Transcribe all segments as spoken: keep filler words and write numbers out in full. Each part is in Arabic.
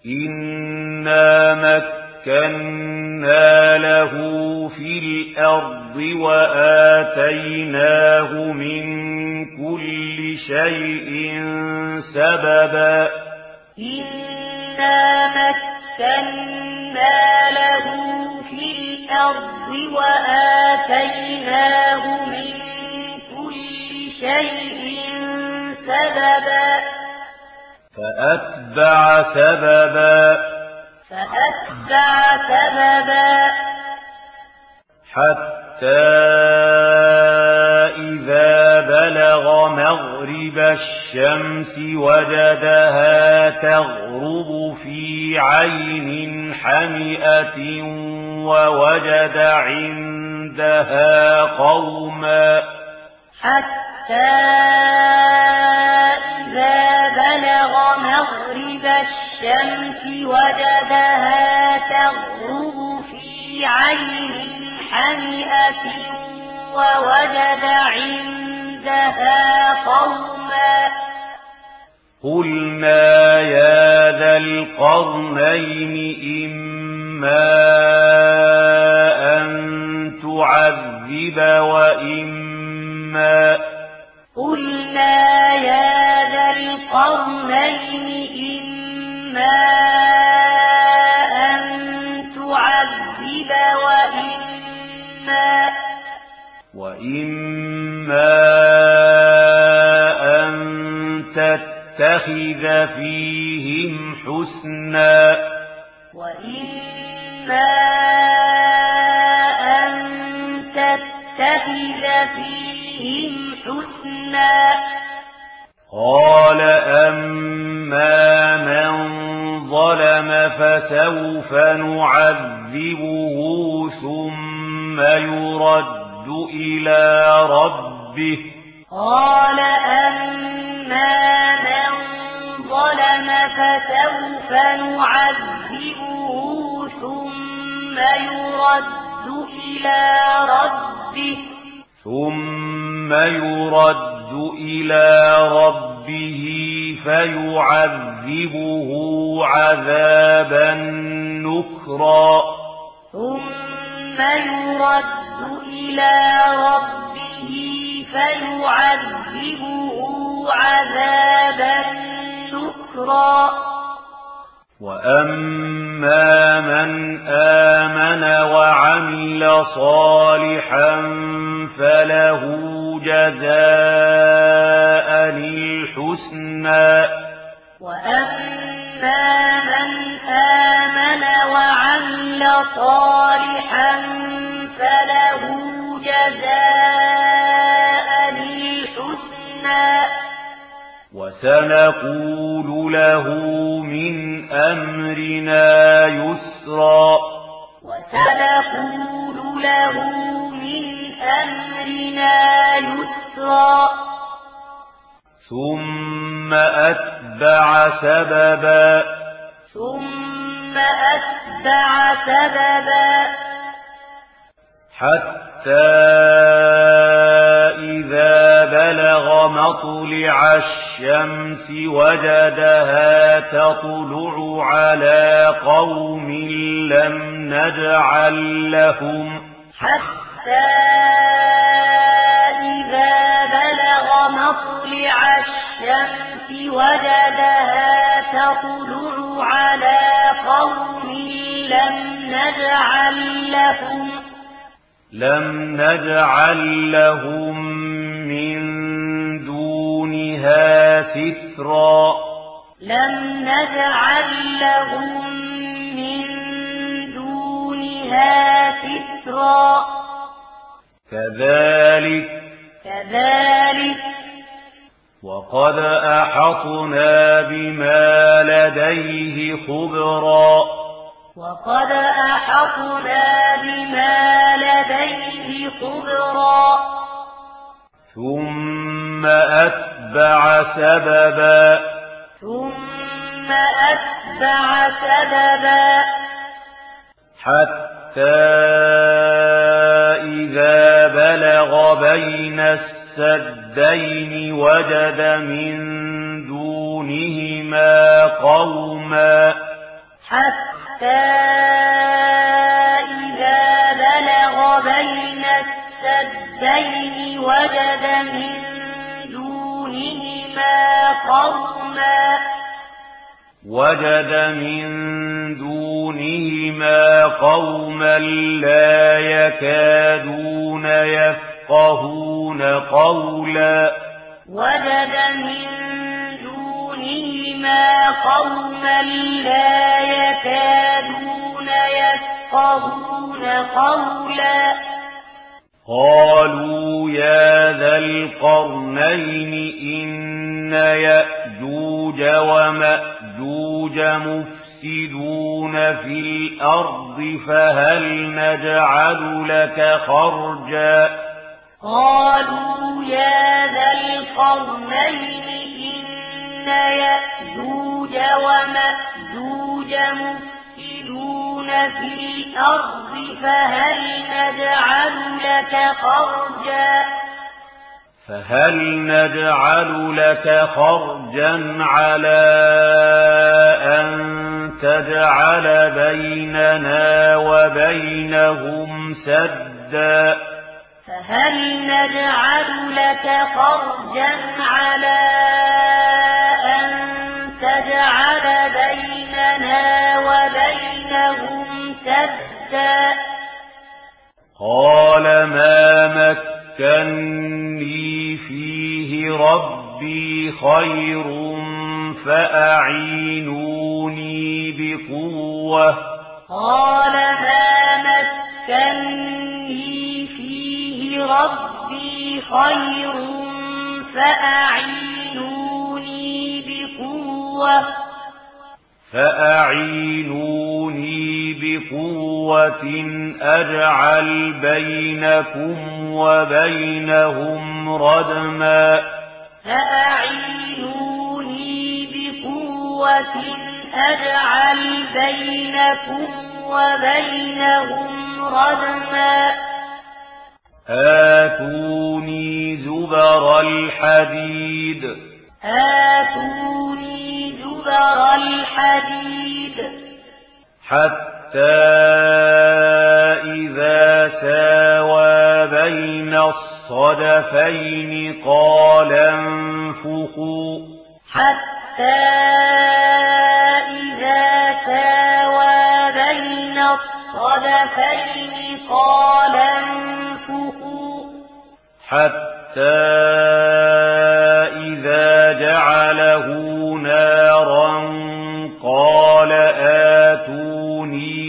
إنا مكنا له في الأرض وآتيناه من كل شيء سببا إنا مكنا له في الأرض وآتيناه من كل شيء سببا فأتبع سببا فأتبع سببا حتى إذا بلغ مغرب الشمس وجدها تغرب في عين حمئة ووجد عندها قوما حتى إذا بلغ مغرب الشمس وجدها تغرب في عين حمئة ووجد عندها قوما قلنا يا ذا القرنين إما أن تعذب وإما قلنا يا ذا القرنين إما أن تعذب وإما وإما أن تتخذ فيهم حسنا وإما أن تتخذ فيهم حسنا قال أما من ظلم فسوف نعذبه ثم يرد إلى ربه قال أما من ظلم فسوف نعذبه ثم يرد إلى ربه ثم يرد إلى ربه فيعذبه عذابا نكرا ثم يرد إلى ربه فيعذبه عذابا نكرا وأما من آمن وعمل صالحا فله جزاء الحسنى وأما من آمن وعمل صالحا فله جزاء الحسنى وسنقول له من أمرنا يسرا وسنقول له من أمرنا يسرا ثم أتبع سببا ثم أتبع سببا حتى إذا بلغ مطلع الشمس وجدها تطلع على قوم لم نجعل لهم حتى إذا بلغ مطلع الشمس وجدها تطلع على قوم لم نجعل لهم لم نجعل لهم من دونها سترا لم نجعل لهم من دونها سترا كذلك كذلك وقد أحطنا بما لديه خبرا وقد أحطنا بما لديه خبرا ثم أتبع سببا ثم أتبع سببا حتى إذا بلغ بين السدين وجد من دونهما قوما حتى إذا بلغ بين السدين وجد من دونهما قوما وجد من دونهما قوما لا يكادون يفقهون قولا وجد من دونهما قوما لا يكادون يفقهون قولا قالوا يا ذا القرنين إن يأجوج ومأجوج مفسدون في الأرض فهل نجعل لك خرجا قالوا يا ذا القرنين إن يأجوج ومأجوج مفسدون في الأرض فهل نجعل لك خرجا فهل نجعل لك خرجا على أن تجعل بيننا وبينهم سدا فهل نجعل لك خرجا على أن تجعل بيننا وبينهم سدا قال ما مكني فيه ربي خير فأعينوني بقوة قال ما مكني فيه ربي خير فأعينوني بقوة فأعينوني بقوة أجعل بينكم وبينهم ردما فأعينوني بقوة أجعل بينكم وبينهم ردما آتوني زبر الحديد آتوني زبر الحديد حتى إذا ساوى بين الصدفين قال انفخوا حتى إذا ساوى بين الصدفين قال انفخوا حتى إذا جعله نارا قال آتوني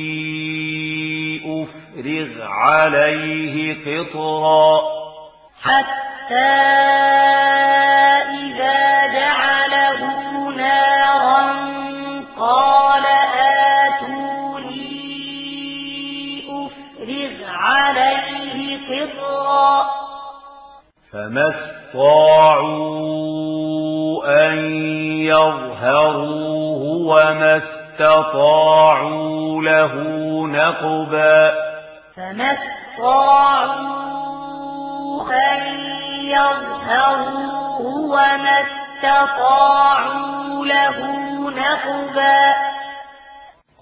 أفرغ عليه قطرا حتى إذا جعله نارا قال آتوني أفرغ عليه قطرا فما استطاعوا أن يظهروه وما استطاعوا له نقبا فما استطاعوا أن يظهروه وما استطاعوا له نقبا